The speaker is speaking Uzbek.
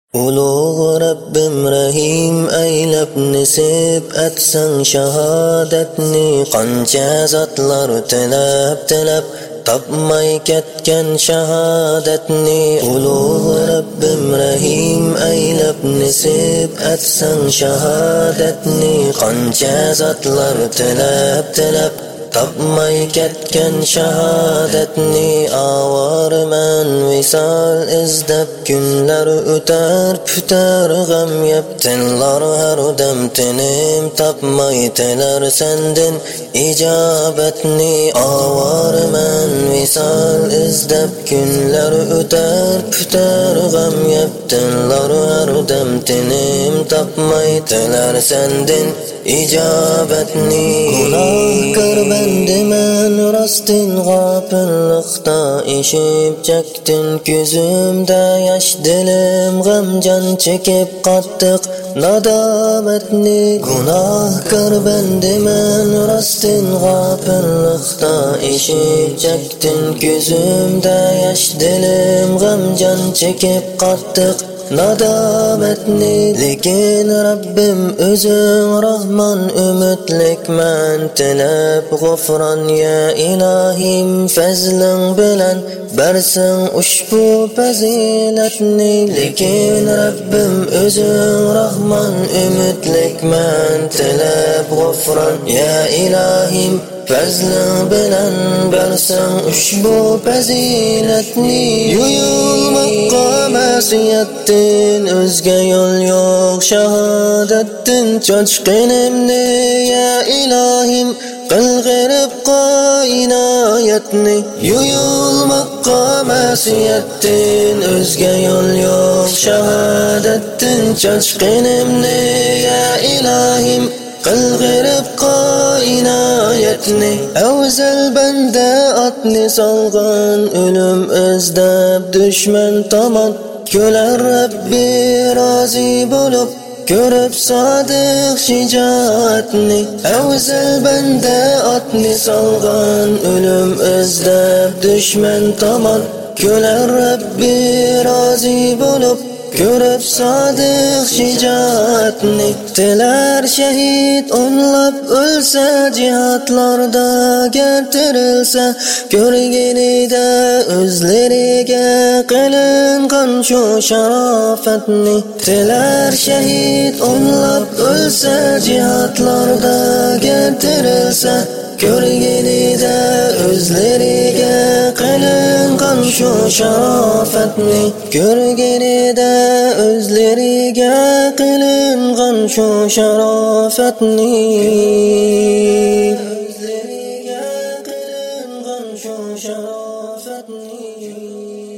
Ulug' Rabbim Rahim aylab nisib etsen shahodatni, qancha zotlar tilab topmay ketgan shahodatni. Ulug' Rabbim Rahim aylab nisib etsen shahodatni, qancha zotlar tilab topmay ketgan shahodatni. Avorman visal izlab kunlar o'tar putar g'am yeb, tinlar har dam tinim topmay tilar sendin ijobatni. Avorman visal izlab kunlar o'tar putar g'am yeb, tinlar har dam tinim topmay tilar sendin ijobatni. Gunohkor bendiman rostin g'ofillikda eshib chektin ko'zimda yosh, dilim g'amjon chekib qattiq nadomatni. Gunohkor bendiman rostin g'ofillikda eshib chektin ko'zimda yosh, dilim g'amjon chekib qattiq nadomatni. Lekin Rabbim o'zing Rahmon, umidlikman tilab g'ufron. Ya ilohim fazling bilan bersin ushbu fazilatni. Lekin Rabbim o'zing Rahmon, umidlikman tilab g'ufron. Ya ilohim fazling bilan bersin ushbu fazilatni. Yuyulmoqqa masiyattin o'zga yo'l yo'q, shahodattin chochqinimni. Ya ilohim qil g'iribqa inoyatni. Yuyulmoqqa masiyattin o'zga yo'l yo'q, shahodattin chochqinimni. Ya ilohim qil g'iribqa inoyatni. Avzal banda otni solgan, o'lim izlab dushman tomon kular Rabbi rozi bo'lib, ko'rib sodiq shijoatni. Avzal banda otni solgan, o'lim izlab dushman tomon kular Rabbi rozi bo'lib, ko'rib sodiq shijoatni. Tilar shahid o'nlab o'lsa, jihatlarda keltirilsa, ko'rganida o'zlariga qilingan shu sharofatni. Tilar shahid o'nlab o'lsa, jihatlarda keltirilsa, ko'rganida o'zlariga qilingan shu sharofatni. Ko'rganida o'zlariga qilingan shu sharofatni. O'zlariga qilingan shu sharofatni.